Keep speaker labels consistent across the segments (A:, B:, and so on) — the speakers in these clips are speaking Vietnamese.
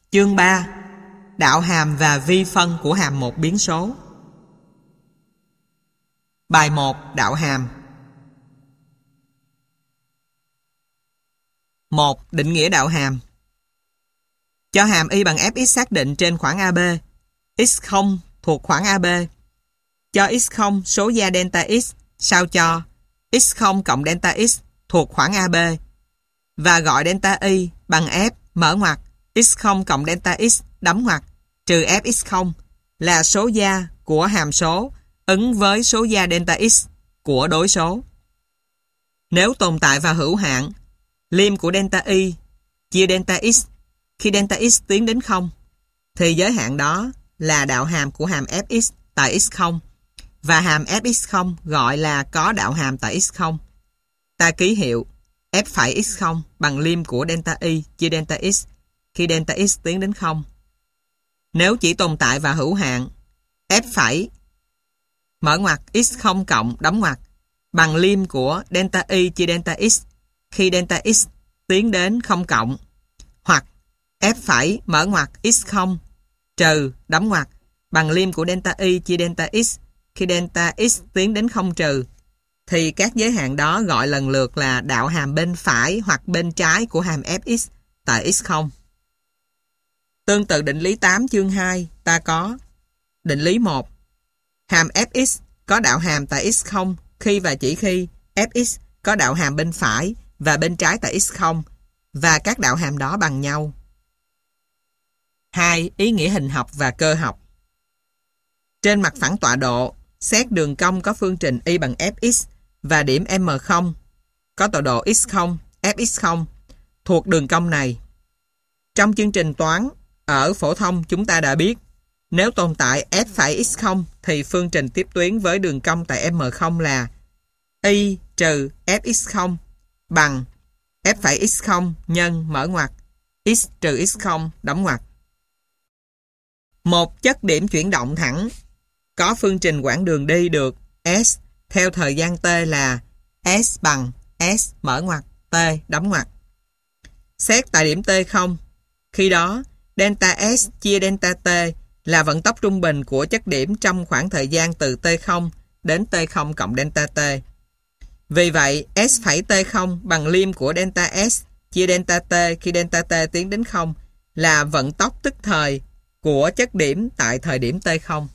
A: Chương 3. Đạo hàm và vi phân của hàm một biến số. Bài 1. Đạo hàm. 1. Định nghĩa đạo hàm. Cho hàm y bằng fx xác định trên khoảng AB. x0 thuộc khoảng AB. Cho x0 số gia delta x sao cho x0 cộng delta x thuộc khoảng AB và gọi delta y bằng f mở ngoặc x0 cộng delta x đóng ngoặc trừ fx0 là số gia của hàm số ứng với số gia delta x của đối số. Nếu tồn tại và hữu hạn, lim của delta y chia delta x khi delta x tiến đến 0 thì giới hạn đó là đạo hàm của hàm fx tại x0 và hàm fx0 gọi là có đạo hàm tại x0. Ta ký hiệu f phẩy x0 bằng lim của delta y chia delta x khi delta x tiến đến 0. Nếu chỉ tồn tại và hữu hạn, f phẩy mở ngoặc x0 cộng đóng ngoặc bằng lim của delta y chia delta x khi delta x tiến đến 0 cộng, hoặc f phẩy mở ngoặc x0 trừ đóng ngoặc bằng lim của delta y chia delta x khi delta x tiến đến 0 trừ, thì các giới hạn đó gọi lần lượt là đạo hàm bên phải hoặc bên trái của hàm fx tại x0. Tương tự định lý 8 chương 2, ta có định lý 1. Hàm fx có đạo hàm tại x0 khi và chỉ khi fx có đạo hàm bên phải và bên trái tại x0 và các đạo hàm đó bằng nhau. 2. Ý nghĩa hình học và cơ học. Trên mặt phẳng tọa độ, xét đường cong có phương trình y bằng fx và điểm M0 có tọa độ x0, fx0 thuộc đường cong này. Trong chương trình toán ở phổ thông chúng ta đã biết, nếu tồn tại f phẩy x0 thì phương trình tiếp tuyến với đường cong tại M0 là y trừ fx0 bằng f phẩy x0 nhân mở ngoặc x trừ x0 đóng ngoặc. Một chất điểm chuyển động thẳng có phương trình quãng đường đi được s theo thời gian t là s bằng s mở ngoặc t đóng ngoặc. Xét tại điểm t0, khi đó delta s chia delta t là vận tốc trung bình của chất điểm trong khoảng thời gian từ t0 đến t0 cộng delta t. Vì vậy, s phẩy t0 bằng lim của delta s chia delta t khi delta t tiến đến 0 là vận tốc tức thời của chất điểm tại thời điểm t0.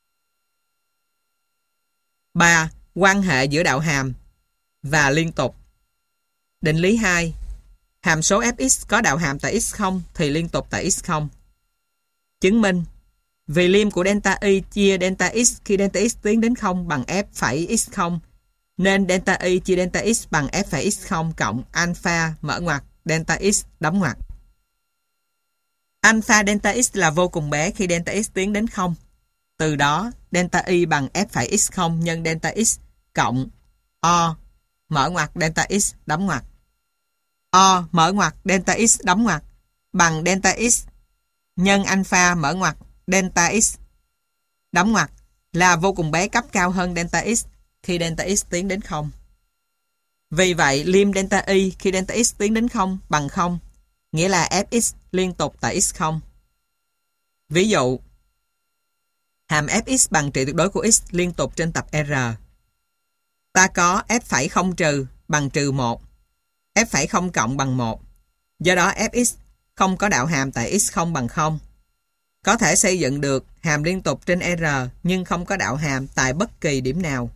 A: 3. Quan hệ giữa đạo hàm và liên tục. Định lý 2. Hàm số fx có đạo hàm tại x0 thì liên tục tại x0. Chứng minh vì lim của delta y chia delta x khi delta x tiến đến 0 bằng f phẩy x0 nên delta y chia delta x bằng f phẩy x0 cộng alpha mở ngoặc delta x đóng ngoặc. Alpha delta x là vô cùng bé khi delta x tiến đến 0. Từ đó, delta y bằng f phẩy x0 nhân delta x cộng o mở ngoặc delta x đóng ngoặc. O mở ngoặc delta x đóng ngoặc bằng delta x nhân alpha mở ngoặc delta x đóng ngoặc là vô cùng bé cấp cao hơn delta x khi delta x tiến đến 0. Vì vậy, lim delta y khi delta x tiến đến 0 bằng 0, nghĩa là fx liên tục tại x0. Ví dụ, hàm fx bằng trị tuyệt đối của x liên tục trên tập R. Ta có f phẩy không trừ bằng trừ 1, f phẩy không cộng bằng 1. Do đó fx không có đạo hàm tại x0 bằng 0. Có thể xây dựng được hàm liên tục trên R nhưng không có đạo hàm tại bất kỳ điểm nào.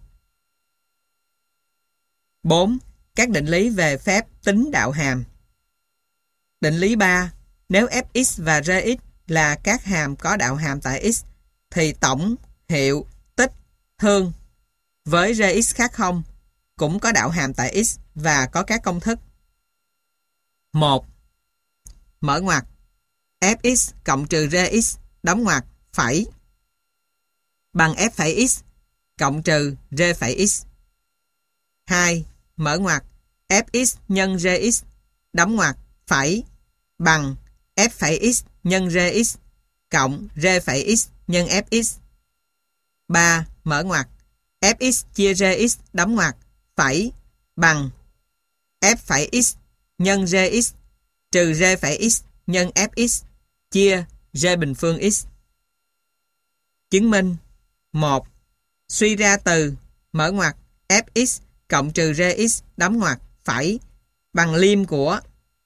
A: 4. Các định lý về phép tính đạo hàm. Định lý 3. Nếu fx và rx là các hàm có đạo hàm tại x thì tổng, hiệu, tích, thương với rx khác 0 cũng có đạo hàm tại x và có các công thức. 1. Mở ngoặc fx cộng trừ rx đóng ngoặc phẩy bằng f phẩy x cộng trừ r phẩy x. 2. Mở ngoặc fx nhân rx đóng ngoặc phẩy bằng f phẩy x nhân rx cộng r phẩy x nhân fx. 3. Mở ngoặc fx chia rx đóng ngoặc phẩy bằng f phẩy x nhân rx trừ r phẩy x nhân fx chia G bình phương x. Chứng minh 1. Suy ra từ mở ngoặc fx cộng trừ rx đóng ngoặc phẩy bằng liêm của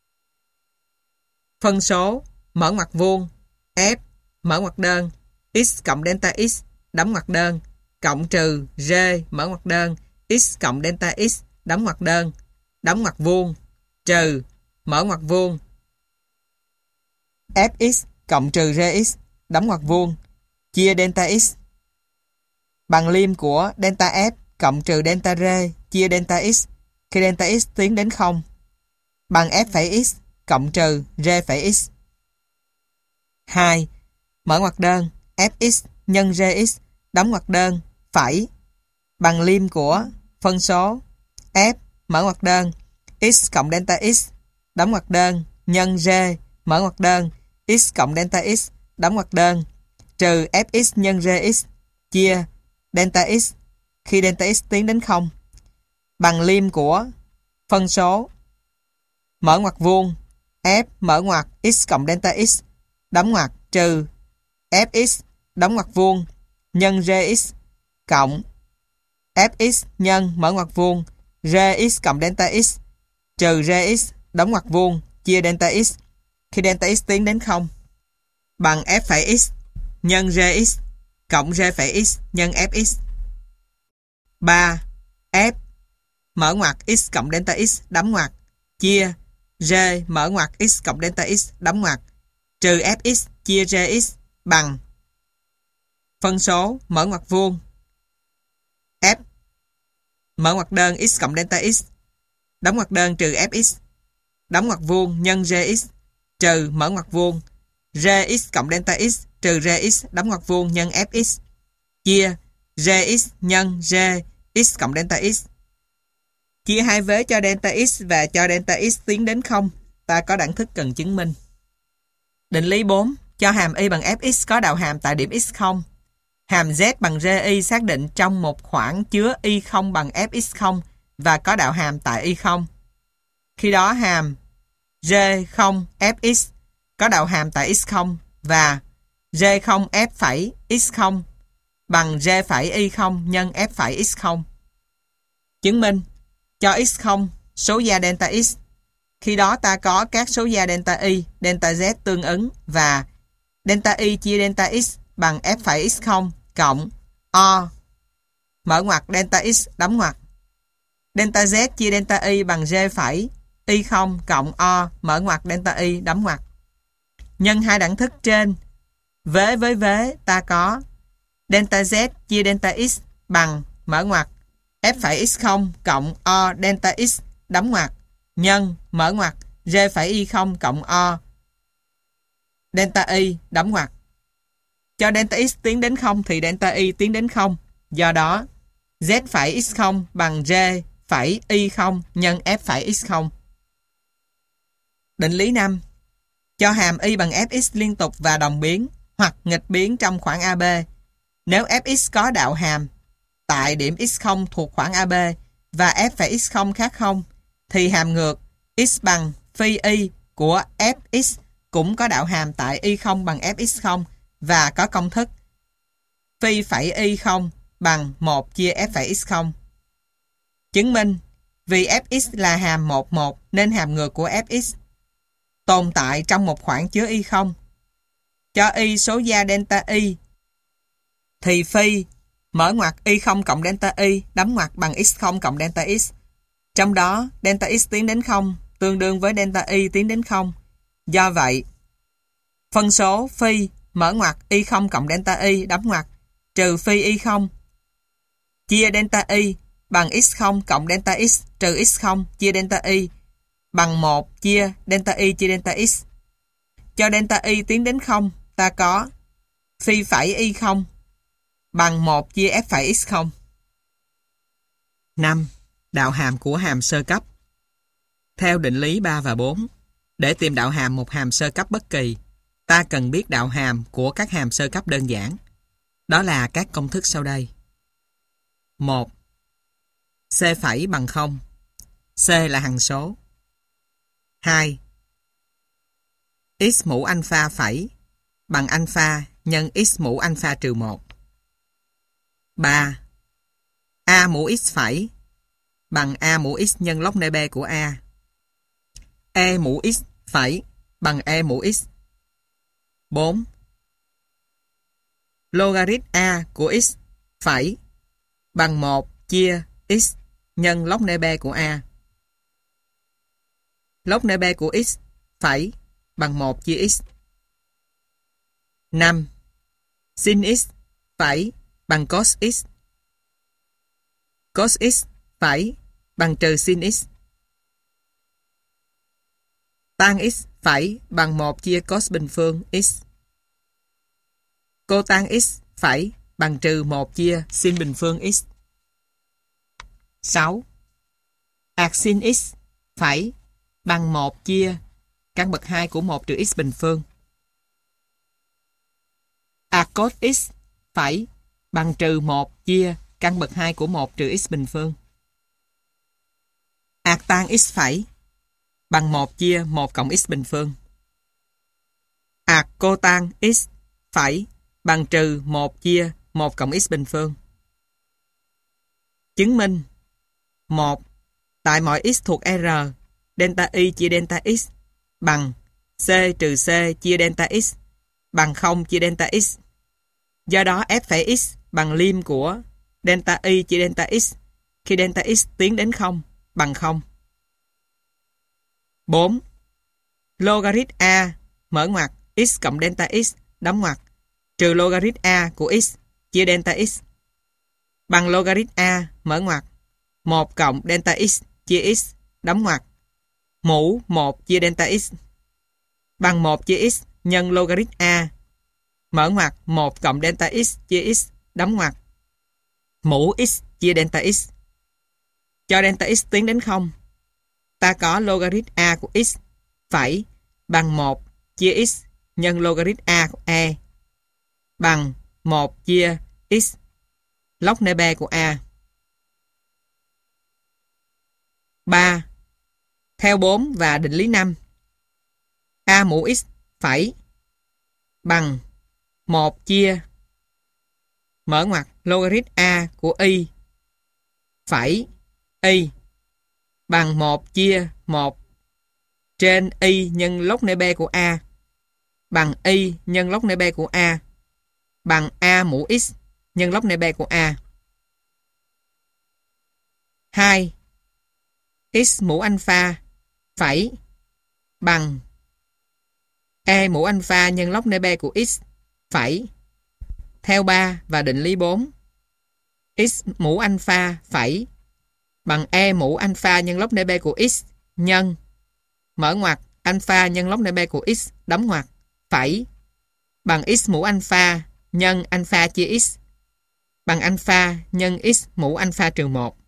A: phân số mở ngoặc vuông f mở ngoặc đơn x cộng delta x đóng ngoặc đơn cộng trừ r mở ngoặc đơn x cộng delta x đóng ngoặc đơn đóng ngoặc vuông trừ mở ngoặc vuông fx cộng trừ rx đóng ngoặc vuông chia delta x bằng liêm của delta f cộng trừ delta r chia delta x khi delta x tiến đến 0 bằng f phẩy x cộng trừ r phẩy x. 2. Mở ngoặc đơn fx nhân rx đóng ngoặc đơn phẩy bằng liêm của phân số f mở ngoặc đơn x cộng delta x đóng ngoặc đơn nhân r mở ngoặc đơn x cộng delta x đóng ngoặc đơn trừ fx nhân rx chia delta x khi delta x tiến đến 0 bằng liêm của phân số mở ngoặc vuông f mở ngoặc x cộng delta x đóng ngoặc trừ fx đóng ngoặc vuông nhân rx cộng fx nhân mở ngoặc vuông rx cộng delta x trừ rx đóng ngoặc vuông chia delta x khi delta x tiến đến 0 bằng f phẩy x nhân rx cộng r phẩy x nhân fx. 3. F mở ngoặc x cộng delta x đóng ngoặc chia r mở ngoặc x cộng delta x đóng ngoặc trừ fx chia rx bằng phân số mở ngoặc vuông f mở ngoặc đơn x cộng delta x đóng ngoặc đơn trừ fx đóng ngoặc vuông nhân rx trừ mở ngoặc vuông rx cộng delta x trừ rx đóng ngoặc vuông nhân fx chia rx nhân r x cộng delta x. Chia hai vế cho delta x và cho delta x tiến đến 0, ta có đẳng thức cần chứng minh. Định lý 4. Cho hàm y bằng fx có đạo hàm tại điểm x0. Hàm z bằng ri xác định trong một khoảng chứa y0 bằng fx0 và có đạo hàm tại y0. Khi đó hàm r0 fx có đạo hàm tại x0 và r0 f phẩy x0 bằng r phẩy y0 nhân f phẩy x0. Chứng minh cho x0 số gia delta x. Khi đó ta có các số gia delta y, delta z tương ứng và delta y chia delta x bằng f phẩy x0 cộng o mở ngoặc delta x đóng ngoặc. Delta z chia delta y bằng r phẩy y0 cộng o mở ngoặc delta y đóng ngoặc. Nhân hai đẳng thức trên, vế với vế ta có delta z chia delta x bằng mở ngoặc f phẩy x0 cộng o delta x đóng ngoặc nhân mở ngoặc r phẩy y0 cộng o delta y đóng ngoặc. Cho delta x tiến đến 0 thì delta y tiến đến 0. Do đó z phẩy x0 bằng r phẩy y0 nhân f phẩy x0. Định lý 5. Cho hàm y bằng fx liên tục và đồng biến hoặc nghịch biến trong khoảng AB. Nếu fx có đạo hàm tại điểm x0 thuộc khoảng AB và f phẩy x0 khác 0 thì hàm ngược x bằng phi y của fx cũng có đạo hàm tại y0 bằng fx0 và có công thức phi phẩy y0 bằng 1 chia f phẩy x0. Chứng minh vì fx là hàm 11 nên hàm ngược của fx tồn tại trong một khoảng chứa y0. Cho y số gia delta y thì phi mở ngoặc y0 cộng delta y đóng ngoặc bằng x0 cộng delta x. Trong đó delta x tiến đến 0 tương đương với delta y tiến đến 0. Do vậy, phân số phi mở ngoặc y0 cộng delta y đóng ngoặc trừ phi y0 chia delta y bằng x0 cộng delta x trừ x0 chia delta y bằng 1 chia delta y chia delta x. Cho delta y tiến đến 0, ta có phi phẩy y0 bằng 1 chia f phẩy x0. 5. Đạo hàm của hàm sơ cấp. Theo định lý 3 và 4, để tìm đạo hàm một hàm sơ cấp bất kỳ, ta cần biết đạo hàm của các hàm sơ cấp đơn giản. Đó là các công thức sau đây. 1. C phẩy bằng 0. C là hằng số. 2. X mũ alpha phẩy bằng alpha nhân x mũ alpha trừ 1. 3. A mũ x phẩy bằng A mũ x nhân log n b của A. E mũ x phẩy bằng E mũ x. 4. Logarit A của x phẩy bằng 1 chia x nhân log n b của A. Log n b của x phẩy bằng 1 chia x. 5. Sin x phẩy bằng cos x. Cos x phẩy bằng trừ sin x. Tan x phẩy bằng 1 chia cos bình phương x. Cotan x phẩy bằng trừ 1 chia sin bình phương x. 6. Arc sin x phẩy bằng 1 chia căn bậc 2 của 1 trừ x bình phương. Arc cos x phẩy bằng trừ 1 chia căn bậc 2 của 1 trừ x bình phương. Arc tan x phẩy bằng 1 chia 1 cộng x bình phương. Arc cotan x phẩy bằng trừ 1 chia 1 cộng x bình phương. Chứng minh 1. Tại mọi x thuộc R, delta y chia delta x bằng c trừ c chia delta x bằng 0 chia delta x. Do đó f phẩy x bằng lim của delta y chia delta x khi delta x tiến đến 0 bằng 0. 4. Logarit A mở ngoặc x cộng delta x đóng ngoặc trừ logarit A của x chia delta x bằng logarit A mở ngoặc 1 cộng delta x chia x đóng ngoặc mũ 1 chia delta x bằng 1 chia x nhân logarit A mở ngoặc 1 cộng delta x chia x đóng ngoặc mũ x chia delta x. Cho delta x tiến đến 0, ta có logarit A của x phẩy bằng 1 chia x nhân logarit A của E bằng 1 chia x log n b của A. 3. Theo 4 và định lý 5, A mũ x phẩy bằng 1 chia mở ngoặc logarit A của y phẩy y bằng 1 chia 1 trên y nhân log n b của A bằng y nhân log n b của A bằng A mũ x nhân log n b của A. 2. X mũ alpha phẩy bằng E mũ alpha nhân log n b của x phẩy theo 3 và định lý 4. X mũ alpha phẩy bằng E mũ alpha nhân log n b của x nhân mở ngoặc alpha nhân log n b của x đóng ngoặc phẩy bằng x mũ alpha nhân alpha chia x bằng alpha nhân x mũ alpha trừ 1.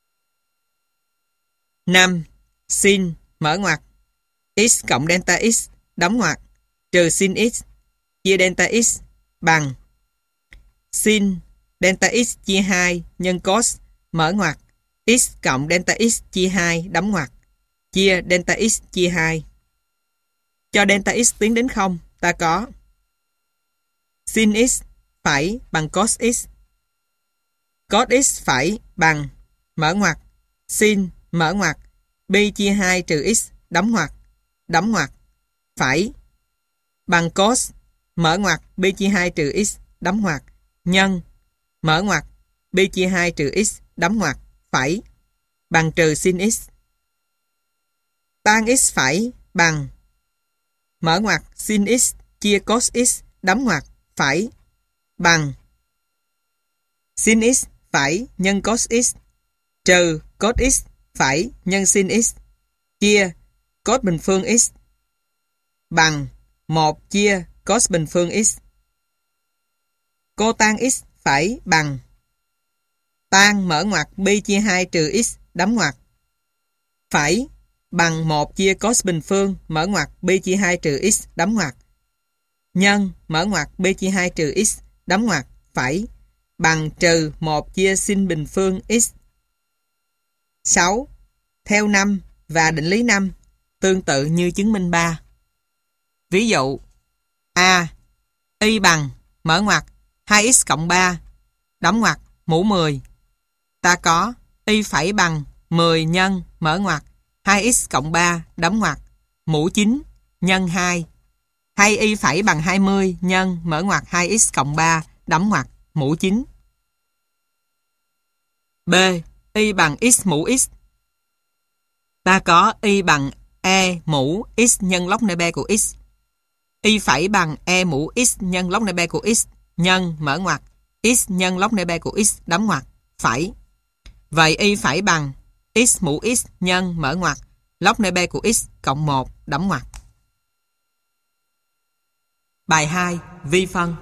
A: 5. Sin mở ngoặc x cộng delta x đóng ngoặc trừ sin x chia delta x bằng sin delta x chia 2 nhân cos mở ngoặc x cộng delta x chia 2 đóng ngoặc chia delta x chia 2. Cho delta x tiến đến 0, ta có sin x phẩy bằng cos x. Cos x phẩy bằng mở ngoặc sin mở ngoặc pi chia 2 trừ x đóng ngoặc phẩy bằng cos mở ngoặc pi chia 2 trừ x đóng ngoặc nhân mở ngoặc pi chia 2 trừ x đóng ngoặc phẩy bằng trừ sin x. Tan x phẩy bằng mở ngoặc sin x chia cos x đóng ngoặc phẩy bằng sin x phẩy nhân cos x trừ cos x phẩy nhân sin x chia cos bình phương x bằng 1 chia cos bình phương x. Cotan x phẩy bằng tan mở ngoặc pi chia 2 trừ x đóng ngoặc phẩy bằng 1 chia cos bình phương mở ngoặc pi chia 2 trừ x đóng ngoặc nhân mở ngoặc pi chia 2 trừ x đóng ngoặc phẩy bằng trừ 1 chia sin bình phương x. 6. Theo 5 và định lý 5 tương tự như chứng minh 3. Ví dụ A. y bằng, mở ngoặc, 2x cộng 3, đóng ngoặc, mũ 10. Ta có y phẩy bằng 10 nhân, mở ngoặc, 2x cộng 3, đóng ngoặc, mũ 9 nhân 2. Hay y phẩy bằng 20 nhân, mở ngoặc, 2x cộng 3, đóng ngoặc, mũ 9. B. Y bằng x mũ x. Ta có y bằng e mũ x nhân log n b của x. Y phẩy bằng e mũ x nhân log n b của x nhân, mở ngoặc, x nhân log n b của x, đóng ngoặc, phẩy. Vậy y phẩy bằng x mũ x nhân, mở ngoặc, log n b của x cộng 1, đóng ngoặc. Bài 2. Vi phân.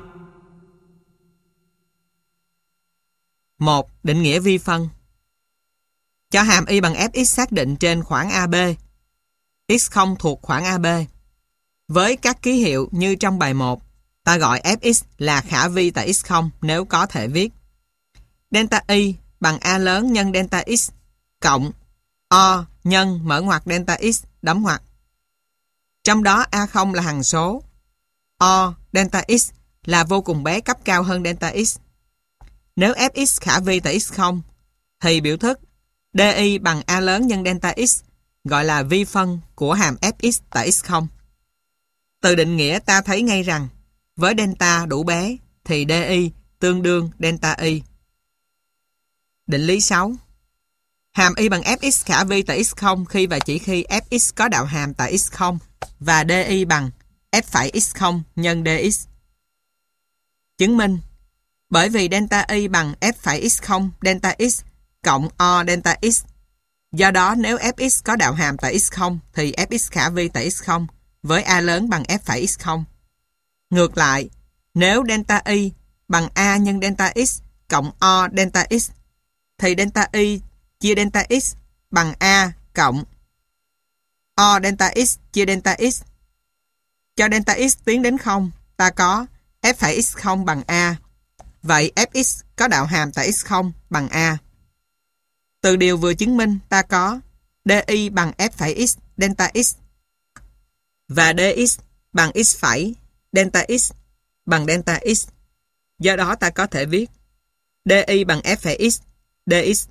A: 1. Định nghĩa vi phân. Cho hàm y bằng fx xác định trên khoảng AB. X0 thuộc khoảng AB. Với các ký hiệu như trong bài 1, ta gọi fx là khả vi tại x0 nếu có thể viết. Delta y bằng A lớn nhân delta x cộng O nhân, mở ngoặc, delta x, đóng ngoặc. Trong đó A0 là hằng số. O, delta x là vô cùng bé cấp cao hơn delta x. Nếu fx khả vi tại x0 thì biểu thức di bằng A lớn nhân delta x gọi là vi phân của hàm fx tại x0. Từ định nghĩa ta thấy ngay rằng với delta đủ bé thì di tương đương delta y. Định lý 6. Hàm y bằng fx khả vi tại x0 khi và chỉ khi fx có đạo hàm tại x0 và di bằng f phẩy x0 nhân dx. Chứng minh bởi vì delta y bằng f phẩy x0 delta x cộng O delta x. Do đó nếu fx có đạo hàm tại x0 thì fx khả vi tại x0 với A lớn bằng f phẩy x0. Ngược lại, nếu delta y bằng A nhân delta x cộng O delta x thì delta y chia delta x bằng A cộng O delta x chia delta x. Cho delta x tiến đến 0, ta có f phẩy x0 bằng A. Vậy fx có đạo hàm tại x0 bằng A. Từ điều vừa chứng minh ta có di bằng f phẩy x delta x và dx bằng x phẩy delta x bằng delta x. Do đó ta có thể viết di bằng f phẩy x dx.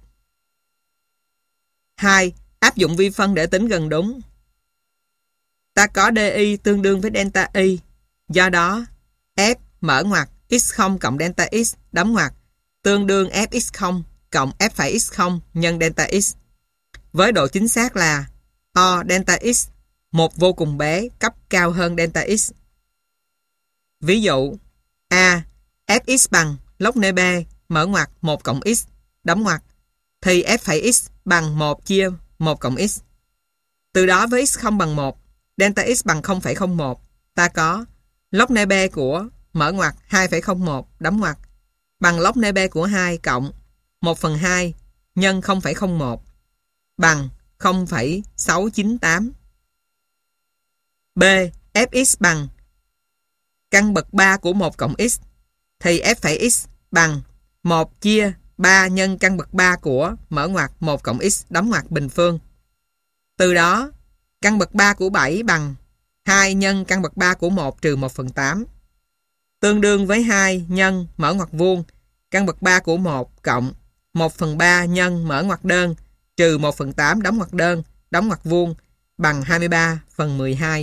A: 2. Áp dụng vi phân để tính gần đúng. Ta có di tương đương với delta y. Do đó f mở ngoặc x0 cộng delta x, đóng ngoặc, tương đương fx0 cộng f phẩy x0 nhân delta x. Với độ chính xác là O delta x, một vô cùng bé cấp cao hơn delta x. Ví dụ A, fx bằng log n b, mở ngoặc, 1 cộng x, đóng ngoặc, thì f phẩy x bằng 1 chia 1 cộng x. Từ đó với x0 bằng 1, delta x bằng 0,01, ta có log n b của mở ngoặc 2,01, đóng ngoặc, bằng log n b của 2 cộng 1/2 nhân 0,01 bằng 0,698. B. Fx bằng căn bậc 3 của 1 cộng x thì f phẩy x bằng 1 chia 3 nhân căn bậc 3 của mở ngoặc 1 cộng x, đóng ngoặc, bình phương. Từ đó căn bậc 3 của 7 bằng 2 nhân căn bậc 3 của 1 trừ 1/8. Tương đương với 2 nhân mở ngoặc vuông căn bậc 3 của 1 cộng 1/3 nhân mở ngoặc đơn trừ 1/8 đóng ngoặc đơn, đóng ngoặc vuông bằng 23/12.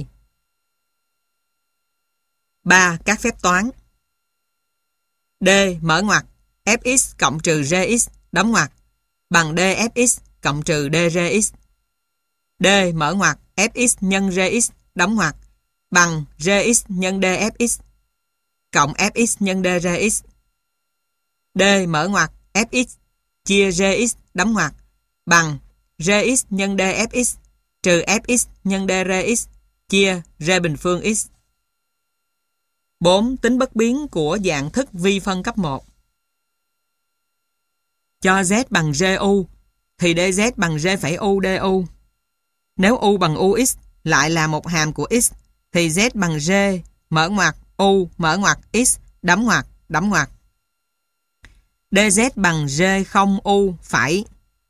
A: 3. Các phép toán. D mở ngoặc fx cộng trừ gx, đóng ngoặc, bằng dfx cộng trừ dgx. D mở ngoặc fx nhân gx, đóng ngoặc, bằng gx nhân dfx cộng fx nhân dgx. D mở ngoặc fx chia gx, đóng ngoặc, bằng gx nhân dfx trừ fx nhân drx chia r bình phương x. 4. Tính bất biến của dạng thức vi phân cấp 1. Cho z bằng gu thì dz bằng g phẩy u du. Nếu u bằng ux lại là một hàm của x thì z bằng g mở ngoặc u mở ngoặc x, đóng ngoặc. Dz bằng g0 u phẩy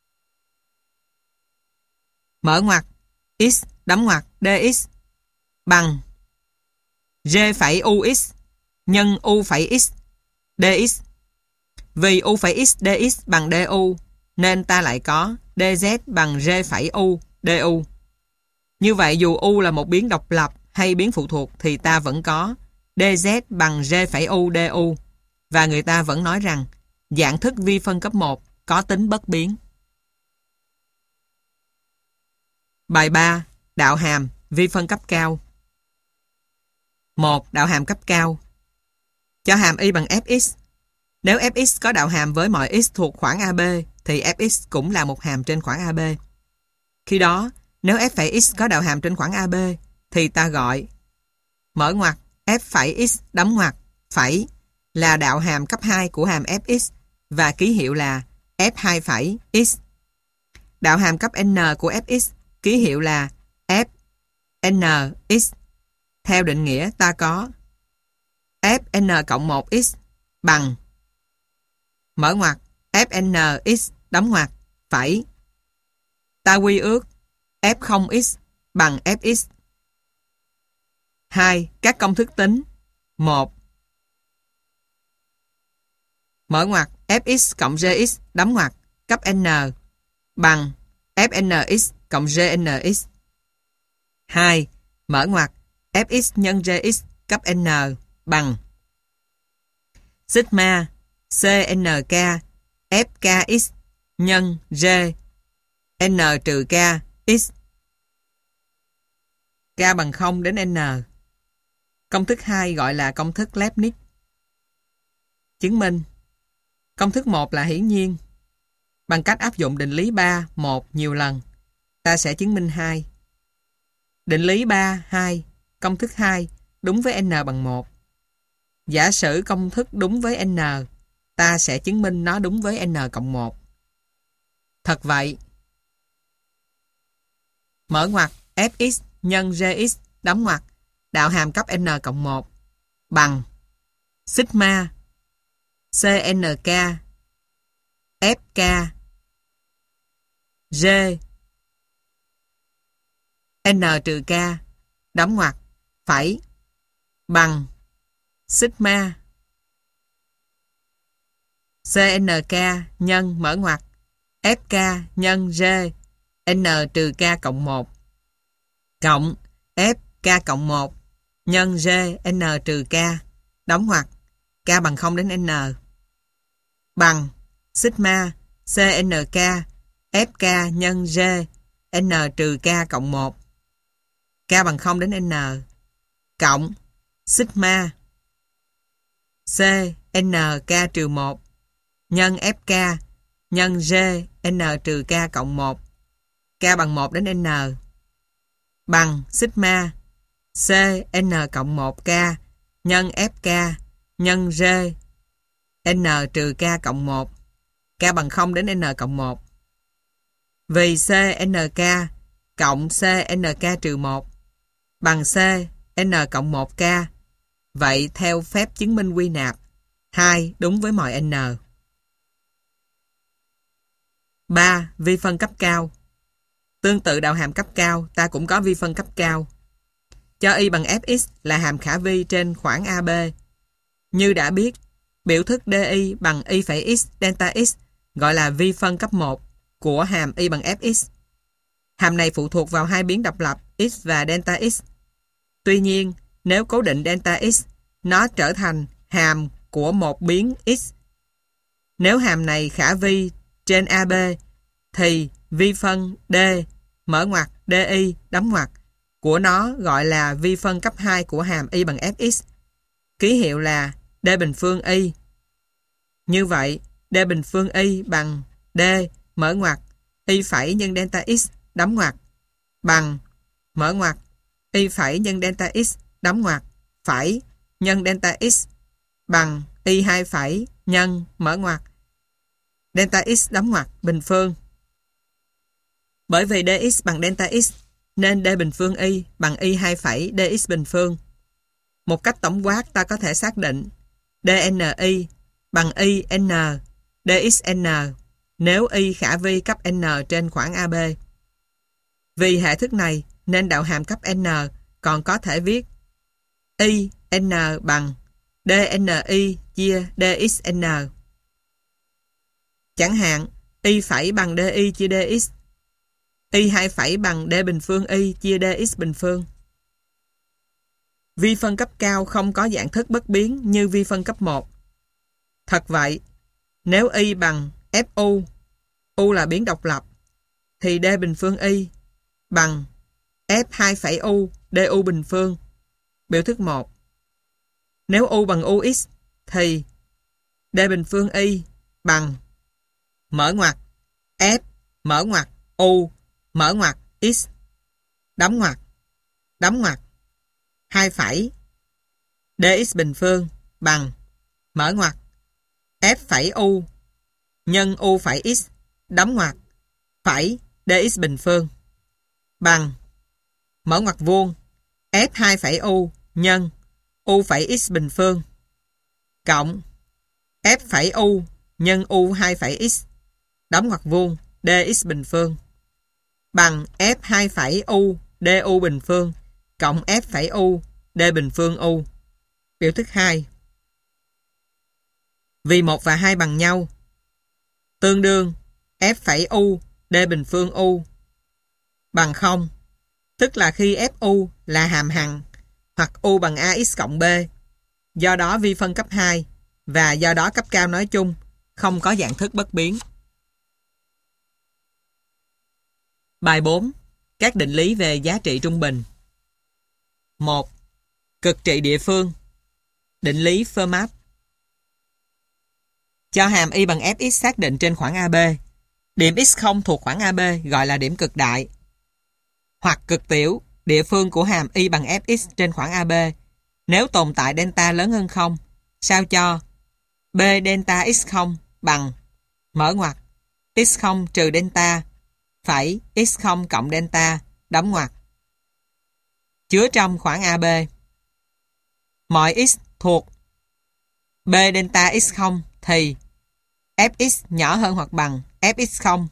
A: mở ngoặc x, đóng ngoặc dx bằng g phẩy ux nhân u phẩy x dx. Vì u phẩy x dx bằng du, nên ta lại có dz bằng g phẩy u du. Như vậy dù u là một biến độc lập hay biến phụ thuộc thì ta vẫn có dz bằng g phẩy u du. Và người ta vẫn nói rằng dạng thức vi phân cấp 1 có tính bất biến. Bài 3. Đạo hàm vi phân cấp cao. 1. Đạo hàm cấp cao. Cho hàm y bằng fx. Nếu fx có đạo hàm với mọi x thuộc khoảng AB thì fx cũng là một hàm trên khoảng AB. Khi đó, nếu f phẩy x có đạo hàm trên khoảng AB thì ta gọi mở ngoặc f phẩy x đóng ngoặc phẩy là đạo hàm cấp 2 của hàm fx và ký hiệu là f2 phẩy x. Đạo hàm cấp n của fx ký hiệu là f nx. Theo định nghĩa ta có f n cộng 1x bằng mở ngoặc f nx đóng ngoặc phẩy ta quy ước f0x bằng fx. 2. Các công thức tính. 1. Mở ngoặc fx cộng gx đóng ngoặc cấp n bằng fnx cộng gnx. 2. Mở ngoặc fx nhân gx cấp n bằng sigma cnk fkx nhân g n trừ k x. K bằng 0 đến n. Công thức 2 gọi là công thức Leibniz. Chứng minh. Công thức 1 là hiển nhiên. Bằng cách áp dụng định lý 3, 1 nhiều lần, ta sẽ chứng minh 2. Định lý 3, 2, công thức 2 đúng với n bằng 1. Giả sử công thức đúng với n, ta sẽ chứng minh nó đúng với n cộng 1. Thật vậy. Mở ngoặc fx nhân gx đóng ngoặc đạo hàm cấp n cộng 1 bằng sigma cnk fk g n trừ k đóng ngoặc phẩy bằng sigma cnk nhân mở ngoặc fk nhân g n trừ k cộng 1 cộng fk cộng 1 nhân g n trừ k đóng ngoặc k bằng 0 đến n bằng sigma cnk fk nhân g n trừ k cộng 1 k bằng 0 đến n cộng sigma cnk trừ 1 nhân fk nhân g n trừ k cộng 1 k bằng 1 đến n bằng sigma cn cộng 1k nhân fk nhân g n trừ k cộng 1 k bằng 0 đến n cộng 1. Vì cnk cộng cnk trừ 1 bằng cn cộng 1k, vậy theo phép chứng minh quy nạp 2 đúng với mọi n. 3. Vi phân cấp cao. Tương tự đạo hàm cấp cao, ta cũng có vi phân cấp cao. Cho y bằng fx là hàm khả vi trên khoảng AB. Như đã biết, biểu thức di bằng y phẩy x delta x gọi là vi phân cấp 1 của hàm y bằng fx. Hàm này phụ thuộc vào hai biến độc lập x và delta x. Tuy nhiên, nếu cố định delta x, nó trở thành hàm của một biến x. Nếu hàm này khả vi trên AB, thì vi phân d mở ngoặc di đóng ngoặc của nó gọi là vi phân cấp 2 của hàm y bằng fx. Ký hiệu là d bình phương y. Như vậy, d bình phương y bằng d mở ngoặc y phẩy nhân delta x đóng ngoặc bằng mở ngoặc y phẩy nhân delta x đóng ngoặc phẩy nhân delta x bằng y 2 phẩy nhân mở ngoặc delta x đóng ngoặc bình phương. Bởi vì dx bằng delta x nên d bình phương y bằng y 2 phẩy dx bình phương. Một cách tổng quát ta có thể xác định dni bằng y n dxn nếu y khả vi cấp n trên khoảng AB. Vì hệ thức này nên đạo hàm cấp n còn có thể viết y n bằng DNI chia DXN. Chẳng hạn, Y phẩy bằng DY chia DX. Y 2 phẩy bằng D bình phương Y chia DX bình phương. Vi phân cấp cao không có dạng thức bất biến như vi phân cấp 1. Thật vậy, nếu Y bằng FU, U là biến độc lập, thì D bình phương Y bằng F2 phẩy U DU bình phương. Biểu thức 1. Nếu U bằng UX, thì D bình phương Y bằng mở ngoặc F mở ngoặc U mở ngoặc X đóng ngoặc 2 phẩy DX bình phương bằng mở ngoặc F phẩy U nhân U phẩy X đóng ngoặc phẩy DX bình phương bằng mở ngoặc vuông F 2 phẩy U nhân U phẩy X bình phương cộng F phẩy U nhân U 2 phẩy X đóng ngoặc vuông DX bình phương bằng F 2 phẩy U DU bình phương cộng F phẩy U D bình phương U. Biểu thức 2. Vì 1 và 2 bằng nhau, tương đương F phẩy U D bình phương U bằng 0, tức là khi FU là hàm hằng hoặc U bằng AX cộng B. Do đó vi phân cấp 2 và do đó cấp cao nói chung không có dạng thức bất biến. Bài 4. Các định lý về giá trị trung bình. 1. Cực trị địa phương. Định lý Fermat. Cho hàm Y bằng Fx xác định trên khoảng AB. Điểm x0 thuộc khoảng AB gọi là điểm cực đại. Hoặc cực tiểu, địa phương của hàm Y bằng Fx trên khoảng AB. Nếu tồn tại delta lớn hơn 0, sao cho B delta x0 bằng mở ngoặc x0 trừ delta phẩy x0 cộng delta đóng ngoặc chứa trong khoảng AB. Mọi x thuộc B delta x0 thì Fx nhỏ hơn hoặc bằng Fx0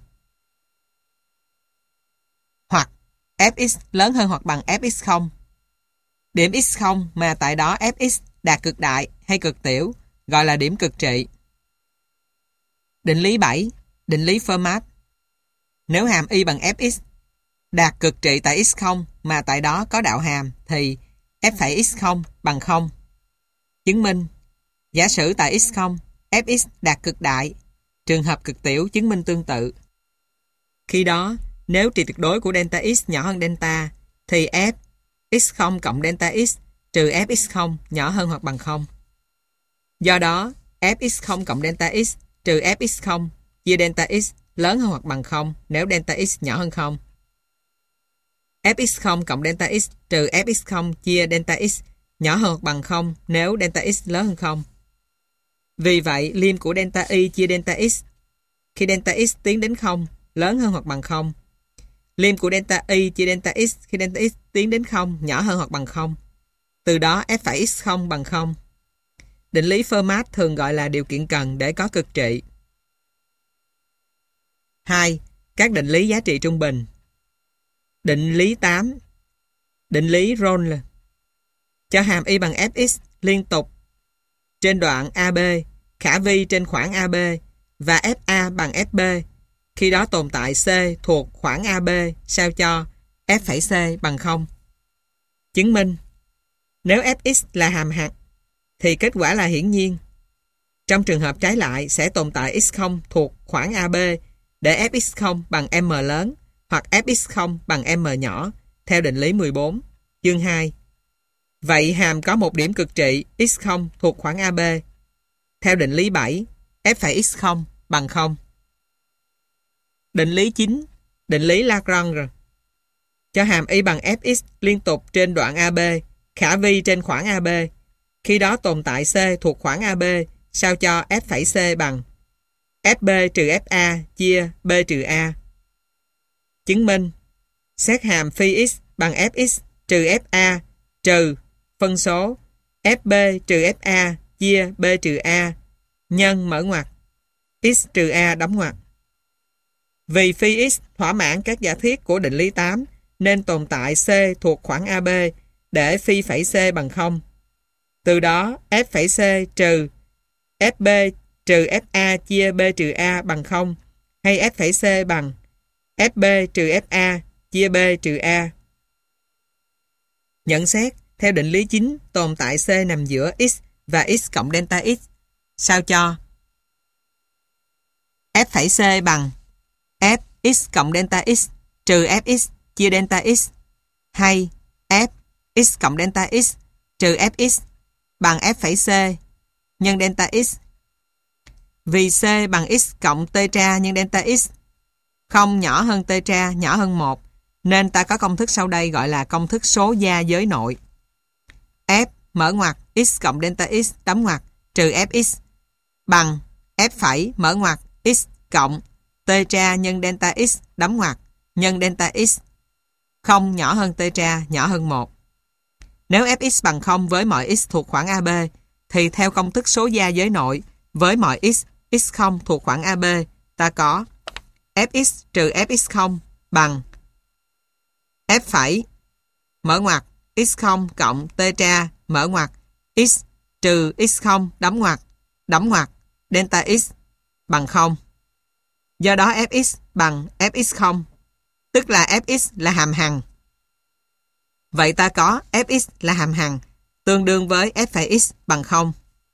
A: hoặc Fx lớn hơn hoặc bằng Fx0. Điểm x0 mà tại đó Fx đạt cực đại hay cực tiểu gọi là điểm cực trị. Định lý 7. Định lý Fermat. Nếu hàm Y bằng Fx đạt cực trị tại x0 mà tại đó có đạo hàm thì F phẩy x0 bằng 0. Chứng minh. Giả sử tại x0 Fx đạt cực đại, trường hợp cực tiểu chứng minh tương tự. Khi đó, nếu trị tuyệt đối của delta x nhỏ hơn delta thì F x0 cộng delta x trừ Fx0 nhỏ hơn hoặc bằng 0. Do đó, Fx0 cộng delta x trừ Fx0 chia delta x lớn hơn hoặc bằng 0 nếu delta x nhỏ hơn 0. Fx0 cộng delta x trừ Fx0 chia delta x nhỏ hơn hoặc bằng 0 nếu delta x lớn hơn 0. Vì vậy, lim của delta y chia delta x khi delta x tiến đến 0 lớn hơn hoặc bằng 0. Lim của delta y chia delta x khi delta x tiến đến 0 nhỏ hơn hoặc bằng 0. Từ đó F phẩy x0 bằng 0. Định lý Fermat thường gọi là điều kiện cần để có cực trị. 2. Các định lý giá trị trung bình. Định lý 8. Định lý Ronle. Cho hàm Y bằng Fx liên tục trên đoạn AB, khả vi trên khoảng AB và FA bằng FB. Khi đó tồn tại C thuộc khoảng AB sao cho F phẩy C bằng 0. Chứng minh. Nếu Fx là hàm hằng thì kết quả là hiển nhiên. Trong trường hợp trái lại sẽ tồn tại x0 thuộc khoảng AB để Fx0 bằng M lớn hoặc Fx0 bằng M nhỏ theo định lý 14, chương 2. Vậy hàm có một điểm cực trị x0 thuộc khoảng AB. Theo định lý 7, F phẩy x0 bằng 0. Định lý 9, định lý Lagrange. Cho hàm Y bằng Fx liên tục trên đoạn AB, khả vi trên khoảng AB. Khi đó tồn tại C thuộc khoảng AB sao cho F phẩy C bằng FB trừ FA chia B trừ A. Chứng minh. Xét hàm phi x bằng Fx trừ FA trừ phân số FB trừ FA chia B trừ A nhân mở ngoặc x trừ A đóng ngoặc. Vì phi x thỏa mãn các giả thiết của định lý 8 nên tồn tại C thuộc khoảng AB để phi phẩy C bằng 0. Từ đó F phẩy C trừ FB trừ FA chia B trừ A bằng 0, hay F phẩy C bằng FB trừ FA chia B trừ A. Nhận xét, theo định lý chính, tồn tại C nằm giữa x và x cộng delta x, sao cho F phẩy C bằng F x cộng delta x trừ Fx chia delta x, hay F x cộng delta x trừ Fx bằng F phẩy C nhân delta x. Vì C bằng x cộng t tra nhân delta x, không nhỏ hơn t tra nhỏ hơn 1, nên ta có công thức sau đây gọi là công thức số gia giới nội. F mở ngoặc x cộng delta x đóng ngoặc trừ Fx bằng F phẩy mở ngoặc x cộng t tra nhân delta x đóng ngoặc nhân delta x, không nhỏ hơn t tra nhỏ hơn 1. Nếu Fx bằng 0 với mọi x thuộc khoảng AB, thì theo công thức số gia giới nội với mọi x, x0 thuộc khoảng AB, ta có Fx trừ Fx0 bằng F phẩy mở ngoặc x0 cộng t tra mở ngoặc x trừ x0 đóng ngoặc delta x bằng 0. Do đó Fx bằng Fx0, tức là Fx là hàm hằng. Vậy ta có Fx là hàm hằng, tương đương với F phẩy x bằng 0.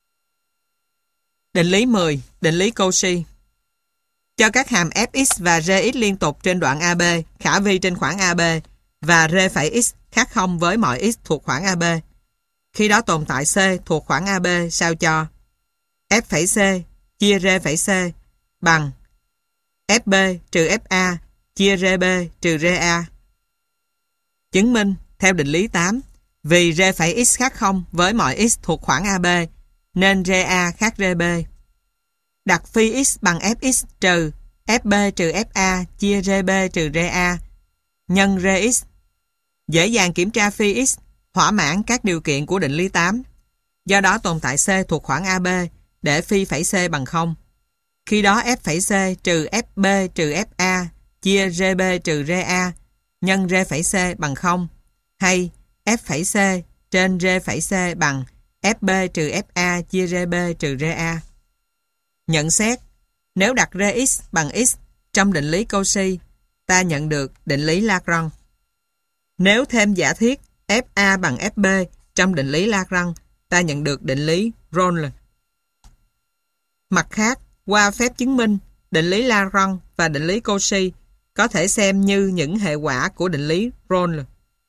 A: Định lý 10, định lý Cauchy. Cho các hàm Fx và Rx liên tục trên đoạn AB, khả vi trên khoảng AB, và R phẩy x khác 0 với mọi x thuộc khoảng AB. Khi đó tồn tại C thuộc khoảng AB sao cho F phẩy C chia R phẩy C bằng FB trừ FA chia RB trừ RA. Chứng minh, theo định lý 8, vì R phẩy x khác 0 với mọi x thuộc khoảng AB, nên RA khác RB. Đặt phi x bằng Fx trừ FB trừ FA chia RB trừ RA nhân Rx. Dễ dàng kiểm tra phi x thỏa mãn các điều kiện của định lý 8. Do đó tồn tại C thuộc khoảng AB để phi phẩy C bằng 0. Khi đó F phẩy C trừ FB trừ FA chia RB trừ RA nhân R phẩy C bằng 0, hay F phẩy C trên R phẩy C bằng FB trừ FA chia RB trừ RA. Nhận xét, nếu đặt Rx bằng x trong định lý Cauchy, ta nhận được định lý Lagrange. Nếu thêm giả thiết FA bằng FB trong định lý Lagrange, ta nhận được định lý Ronle. Mặt khác, qua phép chứng minh, định lý Lagrange và định lý Cauchy có thể xem như những hệ quả của định lý Ronle.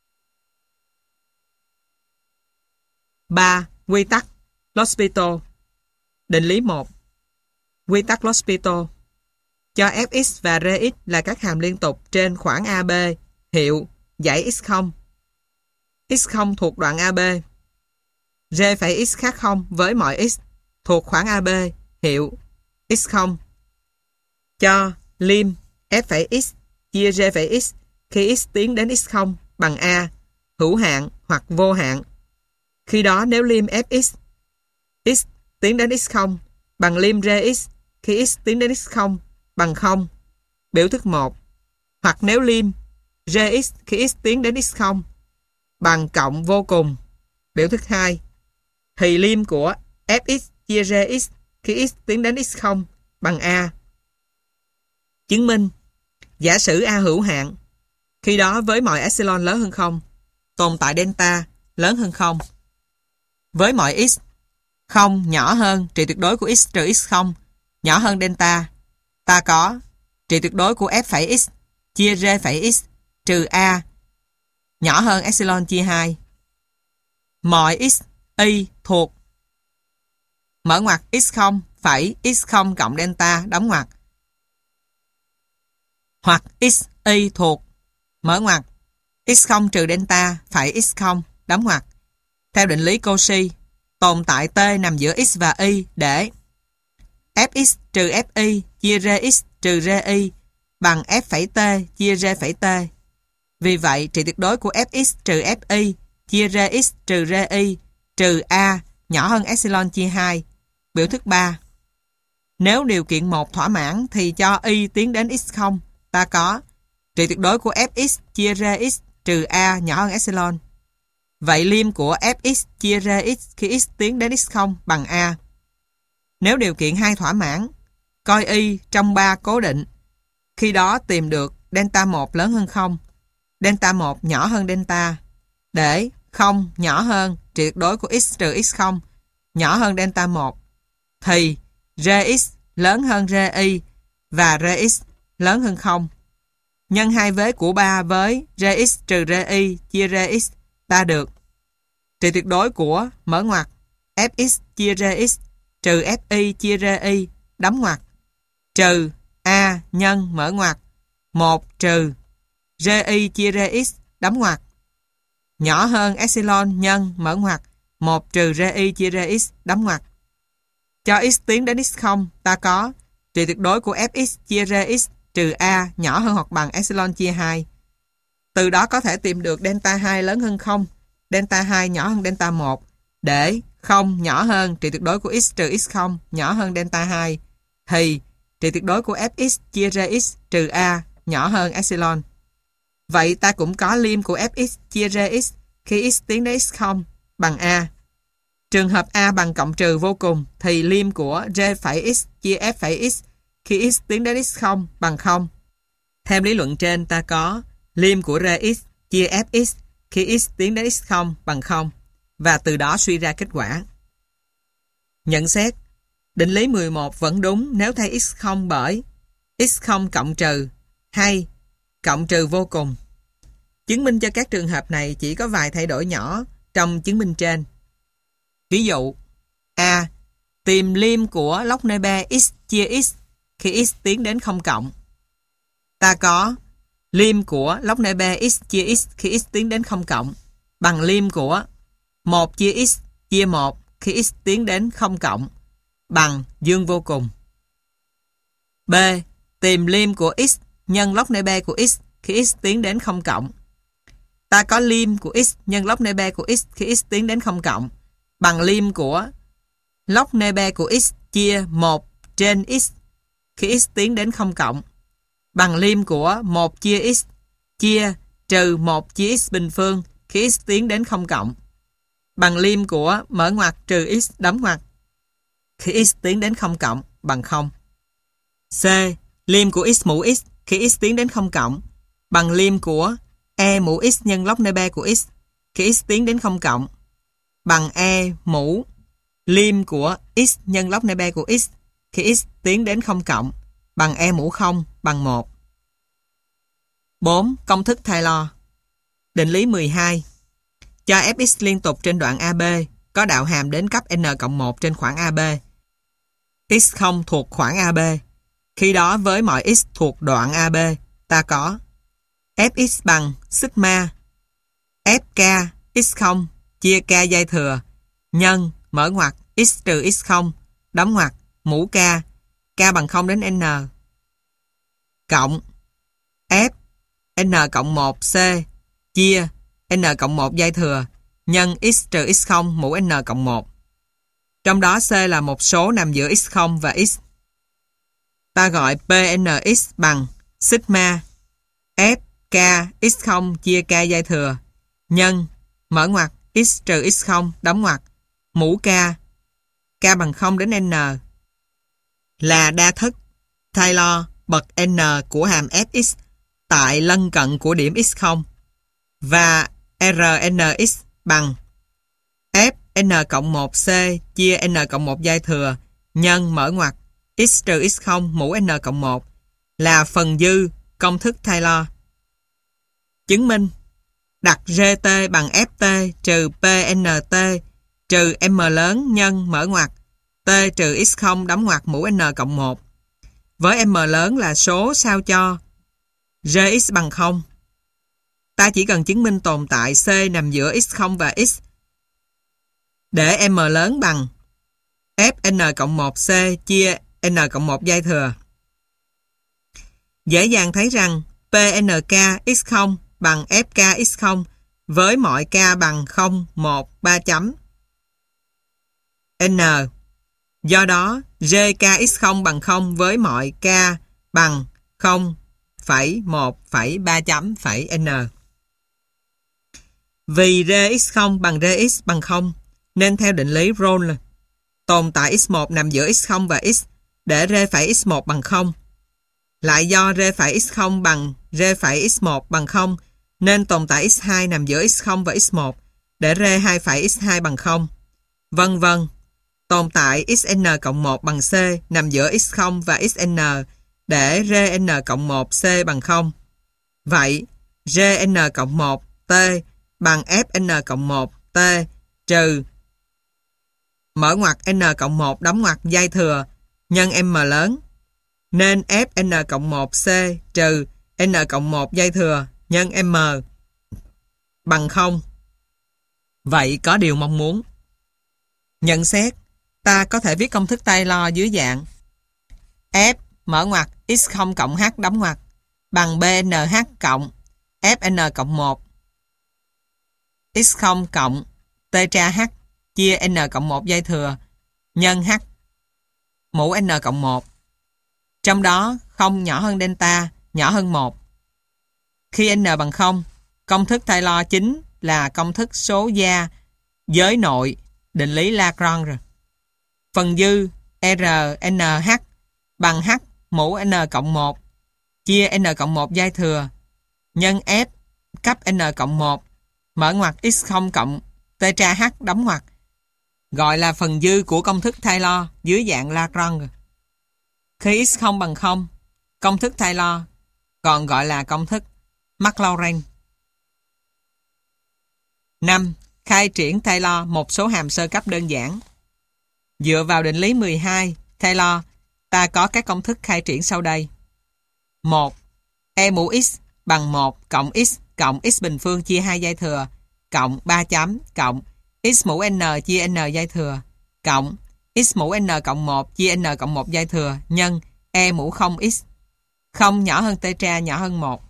A: 3. Quy tắc L'Hospital. Định lý 1. Quy tắc L'Hospital. Cho Fx và Rx là các hàm liên tục trên khoảng AB, hiệu dãy x0. x0 thuộc đoạn AB. R phẩy x khác 0 với mọi x thuộc khoảng AB, hiệu x0. Cho lim f phẩy x chia R phẩy x khi x tiến đến x0 bằng A, hữu hạn hoặc vô hạn. Khi đó nếu lim Fx x tiến đến x0 bằng lim Rx khi x tiến đến x0 bằng 0, biểu thức 1, hoặc nếu lim Rx khi x tiến đến x0 bằng cộng vô cùng, biểu thức 2, thì lim của Fx chia Rx khi x tiến đến x0 bằng A. Chứng minh, giả sử A hữu hạn, khi đó với mọi epsilon lớn hơn 0, tồn tại delta lớn hơn 0. Với mọi x, 0 nhỏ hơn trị tuyệt đối của x trừ x0 nhỏ hơn delta, ta có trị tuyệt đối của f phẩy x chia R phẩy x trừ A nhỏ hơn epsilon chia 2. Mọi x, y thuộc mở ngoặc x0 phẩy x0 cộng delta đóng ngoặc, hoặc x, y thuộc mở ngoặc x0 trừ delta phẩy x0 đóng ngoặc. Theo định lý Cauchy, tồn tại T nằm giữa x và y để Fx trừ Fi chia Rx trừ Ri bằng F phẩy T chia R phẩy T. Vì vậy, trị tuyệt đối của Fx trừ Fi chia Rx trừ Ri trừ A nhỏ hơn epsilon chia 2, biểu thức 3. Nếu điều kiện 1 thỏa mãn thì cho y tiến đến x0, ta có trị tuyệt đối của Fx chia Rx trừ A nhỏ hơn epsilon. Vậy liêm của fx chia rx khi x tiến đến x0 bằng A. Nếu điều kiện 2 thỏa mãn, coi y trong 3 cố định. Khi đó tìm được delta 1 lớn hơn 0, delta 1 nhỏ hơn delta, để 0 nhỏ hơn trị tuyệt đối của x trừ x0 nhỏ hơn delta 1, thì Rx lớn hơn Ri và Rx lớn hơn 0. Nhân hai vế của 3 với Rx trừ Ri chia Rx, ta được trị tuyệt đối của mở ngoặc Fx chia Rx trừ Fi chia Ri đóng ngoặc trừ A nhân mở ngoặc 1 trừ Ri chia Rx đóng ngoặc nhỏ hơn epsilon nhân mở ngoặc 1 trừ Ri chia Rx đóng ngoặc. Cho x tiến đến x0, ta có trị tuyệt đối của Fx chia Rx trừ A nhỏ hơn hoặc bằng epsilon chia 2. Từ đó có thể tìm được delta 2 lớn hơn 0, delta 2 nhỏ hơn delta 1, để 0 nhỏ hơn trị tuyệt đối của x trừ x0 nhỏ hơn delta 2, thì trị tuyệt đối của Fx chia Rx trừ A nhỏ hơn epsilon. Vậy ta cũng có liêm của Fx chia Rx khi x tiến đến x0 bằng A. Trường hợp A bằng cộng trừ vô cùng thì liêm của R'(x) chia F'(x) khi x tiến đến x0 bằng 0. Theo lý luận trên ta có liêm của Rx chia Fx khi x tiến đến x0 bằng 0 và từ đó suy ra kết quả. Nhận xét, định lý 11 vẫn đúng nếu thay x0 bởi x0 cộng trừ hay cộng trừ vô cùng. Chứng minh cho các trường hợp này chỉ có vài thay đổi nhỏ trong chứng minh trên. Ví dụ A. Tìm liêm của log nebe x chia x khi x tiến đến 0 cộng. Ta có liêm của log nebe x chia x khi x tiến đến 0 cộng bằng liêm của 1 chia x chia 1 khi x tiến đến 0 cộng bằng dương vô cùng. B. Tìm liêm của x nhân log nebe của x khi x tiến đến 0 cộng. Ta có liêm của x nhân log nebe của x khi x tiến đến 0 cộng bằng liêm của log nebe của x chia 1 trên x khi x tiến đến 0 cộng bằng liêm của 1 chia x chia trừ 1 chia x bình phương khi x tiến đến 0 cộng bằng liêm của mở ngoặc trừ x đóng ngoặc khi x tiến đến 0 cộng bằng 0. C. Liêm của x mũ x khi x tiến đến 0 cộng bằng liêm của e mũ x nhân log nebe của x khi x tiến đến 0 cộng bằng e mũ liêm của x nhân log nebe của x khi x tiến đến 0 cộng bằng e mũ 0 bằng 1. 4. Công thức Taylor. Định lý 12. Cho fx liên tục trên đoạn AB có đạo hàm đến cấp n+1 trên khoảng AB. x0 thuộc khoảng AB. Khi đó với mọi x thuộc đoạn AB, ta có fx bằng sigma fk x0 chia k giai thừa nhân mở ngoặc x trừ x0 đóng ngoặc mũ k bằng 0 đến n cộng f n+1c chia n+1 giai thừa nhân x trừ x0 mũ n+1. Trong đó c là một số nằm giữa x0 và x. Ta gọi pnx bằng sigma fk x0 chia k giai thừa nhân mở ngoặc x trừ x0 đóng ngoặc mũ k bằng 0 đến n là đa thức Taylor bậc n của hàm fx tại lân cận của điểm x0 và Rnx bằng f n+1c chia n+1 giai thừa nhân mở ngoặc x trừ x0 mũ n+1 là phần dư công thức Taylor. Chứng minh đặt gt bằng ft trừ pnt trừ m lớn nhân mở ngoặc t trừ x0 đóng ngoặc mũ n+1 với m lớn là số sao cho Rx bằng 0. Ta chỉ cần chứng minh tồn tại C nằm giữa x0 và x để m lớn bằng f n+1c chia n+1 giai thừa. Dễ dàng thấy rằng pnk x0 bằng fk x0 với mọi k bằng 0, 1, 3 chấm n. Do đó, gk x0 bằng 0 với mọi k bằng 0,1,3 chấm phẩy n. Vì Rx0 bằng Rx bằng 0, nên theo định lý Rolle, tồn tại x1 nằm giữa x0 và x để r phẩy x1 bằng 0. Lại do r phẩy x0 bằng r phẩy x1 bằng 0, nên tồn tại x2 nằm giữa x0 và x1 để r 2 phẩy x2 bằng 0. Vân vân. Tồn tại xn cộng 1 bằng c nằm giữa x0 và xn để rn cộng 1 c bằng 0. Vậy, rn cộng 1 t bằng fn cộng 1 t trừ mở ngoặc n cộng 1 đóng ngoặc dây thừa nhân m lớn, nên fn cộng 1 c trừ n cộng 1 dây thừa nhân m bằng 0. Vậy có điều mong muốn. Nhận xét, ta có thể viết công thức Taylor dưới dạng f mở ngoặc x0 cộng h đóng ngoặc bằng bnh cộng fn cộng 1 x0 cộng tetra h chia n cộng 1 dây thừa nhân h mũ n cộng 1. Trong đó 0 nhỏ hơn delta, nhỏ hơn 1. Khi n bằng 0, công thức Taylor chính là công thức số gia giới nội định lý Lagrange. Phần dư RNH bằng H mũ N cộng 1 chia N cộng 1 dây thừa nhân F cấp N cộng 1 mở ngoặc x0 cộng tetra H đóng ngoặc gọi là phần dư của công thức Taylor dưới dạng Lagrange. Khi x0 bằng 0, công thức Taylor còn gọi là công thức Maclaurin. 5. Khai triển Taylor một số hàm sơ cấp đơn giản. Dựa vào định lý 12 Taylor, ta có các công thức khai triển sau đây. 1. E mũ x bằng 1 cộng x bình phương chia 2 dây thừa cộng 3 chấm cộng x mũ n chia n dây thừa cộng x mũ n cộng 1 chia n cộng 1 dây thừa nhân e mũ 0x. 0 nhỏ hơn tetra nhỏ hơn 1.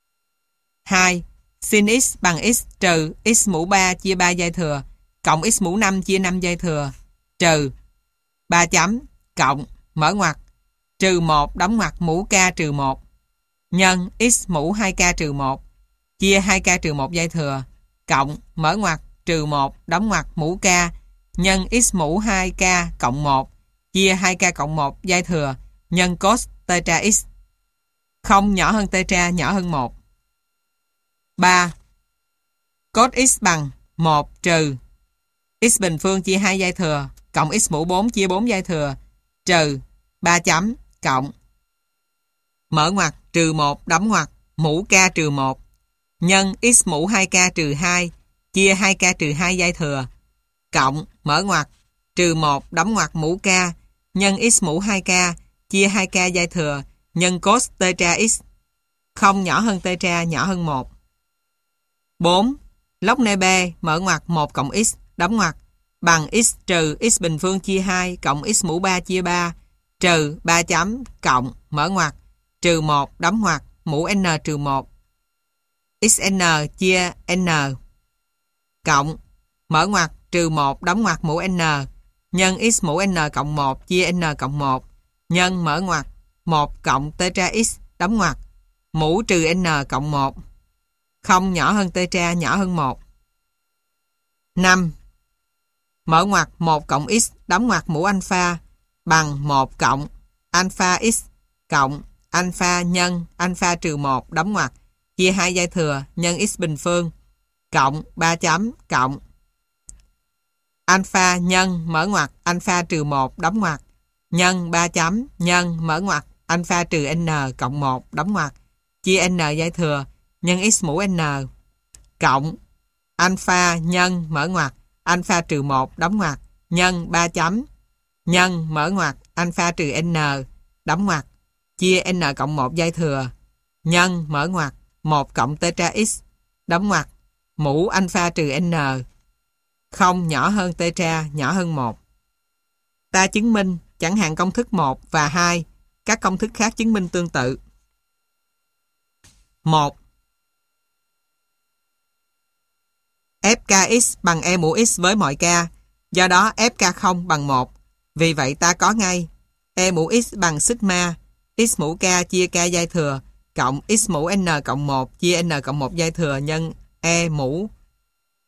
A: 2. Sin x bằng x trừ x mũ 3 chia 3 dây thừa cộng x mũ 5 chia 5 dây thừa trừ 3 chấm cộng mở ngoặc trừ 1 đóng ngoặc mũ k trừ 1 nhân x mũ 2k trừ 1 chia 2k trừ 1 dây thừa cộng mở ngoặc trừ 1 đóng ngoặc mũ k nhân x mũ 2k cộng 1 chia 2k cộng 1 dây thừa nhân cos tetra x. 0 nhỏ hơn tetra nhỏ hơn 1. 3. Cos x bằng 1 trừ x bình phương chia 2 dây thừa cộng x mũ 4 chia 4 dây thừa trừ 3 chấm cộng mở ngoặc trừ 1 đóng ngoặc mũ k trừ 1 nhân x mũ 2k trừ 2 chia 2k trừ 2 dây thừa cộng mở ngoặc trừ 1 đóng ngoặc mũ k nhân x mũ 2k chia 2k dây thừa nhân cos tetra x. 0 nhỏ hơn tetra nhỏ hơn 1. 4. Log ne b mở ngoặc 1 cộng x đóng ngoặc bằng x trừ x bình phương chia 2 cộng x mũ 3 chia 3 trừ 3 chấm cộng mở ngoặc trừ 1 đóng ngoặc mũ n trừ 1 xn chia n cộng mở ngoặc trừ 1 đóng ngoặc mũ n nhân x mũ n cộng 1 chia n cộng 1 nhân mở ngoặc 1 cộng tetra x đóng ngoặc mũ trừ n cộng 1. 0 nhỏ hơn tetra nhỏ hơn 1. 5. Mở ngoặc 1 cộng x đóng ngoặc mũ alpha bằng 1 cộng alpha x cộng alpha nhân alpha trừ 1 đóng ngoặc chia 2 dây thừa nhân x bình phương cộng 3 chấm cộng alpha nhân mở ngoặc alpha trừ 1 đóng ngoặc nhân 3 chấm nhân mở ngoặc alpha trừ n cộng 1 đóng ngoặc chia n dây thừa nhân x mũ n cộng alpha nhân mở ngoặc alpha trừ 1 đóng ngoặc nhân 3 chấm nhân mở ngoặc alpha trừ n đóng ngoặc chia n cộng 1 dây thừa nhân mở ngoặc 1 cộng tetra x đóng ngoặc mũ alpha trừ n. 0 nhỏ hơn tetra nhỏ hơn 1. Ta chứng minh chẳng hạn công thức 1 và 2, các công thức khác chứng minh tương tự. 1. Fkx bằng e mũ x với mọi k, do đó Fk0 bằng 1. Vì vậy ta có ngay e mũ x bằng sigma x mũ k chia k dây thừa cộng x mũ n cộng 1 chia n cộng 1 dây thừa nhân e mũ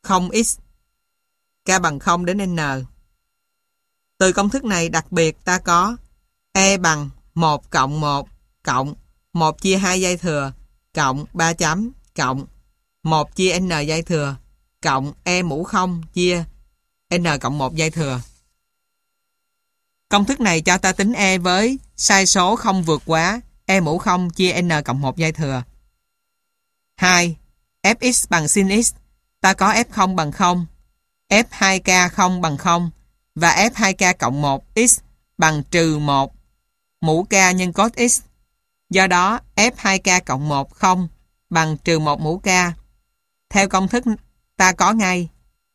A: 0x. K bằng 0 đến n. Từ công thức này đặc biệt ta có E bằng 1 cộng 1 cộng 1 chia 2 dây thừa cộng 3 chấm cộng 1 chia n dây thừa cộng E mũ 0 chia n cộng 1 dây thừa. Công thức này cho ta tính E với sai số không vượt quá E mũ 0 chia n cộng 1 dây thừa. 2. Fx bằng sin x. Ta có F0 bằng 0, F2k 0 bằng 0 và F2k cộng 1 x bằng trừ 1 mũ k nhân cos x. Do đó F2k cộng 1 0 bằng trừ 1 mũ k. Theo công thức ta có ngay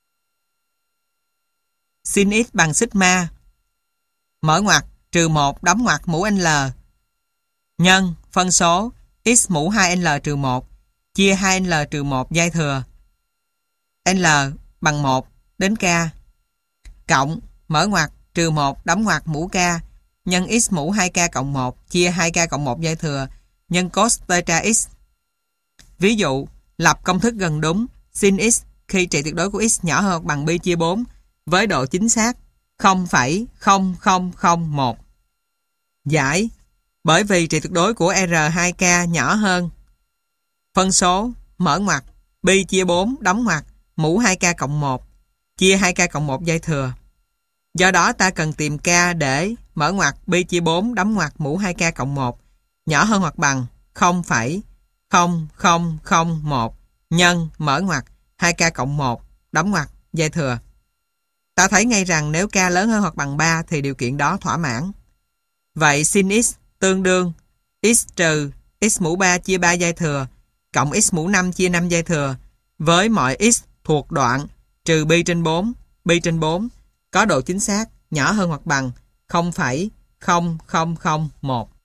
A: sin x bằng sigma mở ngoặc trừ 1 đóng ngoặc mũ L nhân phân số x mũ 2L trừ 1 chia 2L trừ 1 dây thừa L bằng 1 đến k cộng mở ngoặc trừ 1 đóng ngoặc mũ k nhân x mũ 2k cộng 1 chia 2k cộng 1 dây thừa nhân cos theta x. Ví dụ, lập công thức gần đúng sin x khi trị tuyệt đối của x nhỏ hơn hoặc bằng pi chia 4 với độ chính xác 0,0001. Giải, bởi vì trị tuyệt đối của R2k nhỏ hơn phân số mở ngoặc pi chia 4 đóng ngoặc mũ 2k cộng 1 chia 2k cộng 1 dây thừa. Do đó ta cần tìm k để mở ngoặc pi chia 4 đóng ngoặc mũ 2k cộng 1 nhỏ hơn hoặc bằng 0,0001 nhân mở ngoặc 2k cộng 1 đóng ngoặc dây thừa. Ta thấy ngay rằng nếu k lớn hơn hoặc bằng 3 thì điều kiện đó thỏa mãn. Vậy sin x tương đương x trừ x mũ 3 chia 3 dây thừa cộng x mũ 5 chia 5 dây thừa với mọi x thuộc đoạn trừ pi trên 4 có độ chính xác nhỏ hơn hoặc bằng 0,0001.